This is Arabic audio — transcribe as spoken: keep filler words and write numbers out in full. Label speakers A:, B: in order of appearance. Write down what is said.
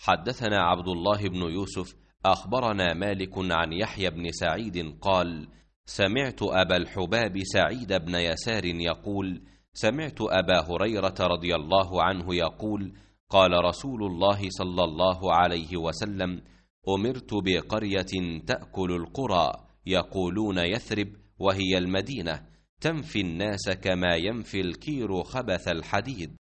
A: حدثنا عبد الله بن يوسف أخبرنا مالك عن يحيى بن سعيد قال: سمعت أبا الحباب سعيد بن يسار يقول: سمعت أبا هريرة رضي الله عنه يقول: قال رسول الله صلى الله عليه وسلم: أمرت بقرية تأكل القرى يقولون يثرب، وهي المدينة، تنفي الناس كما ينفي الكير خبث الحديد.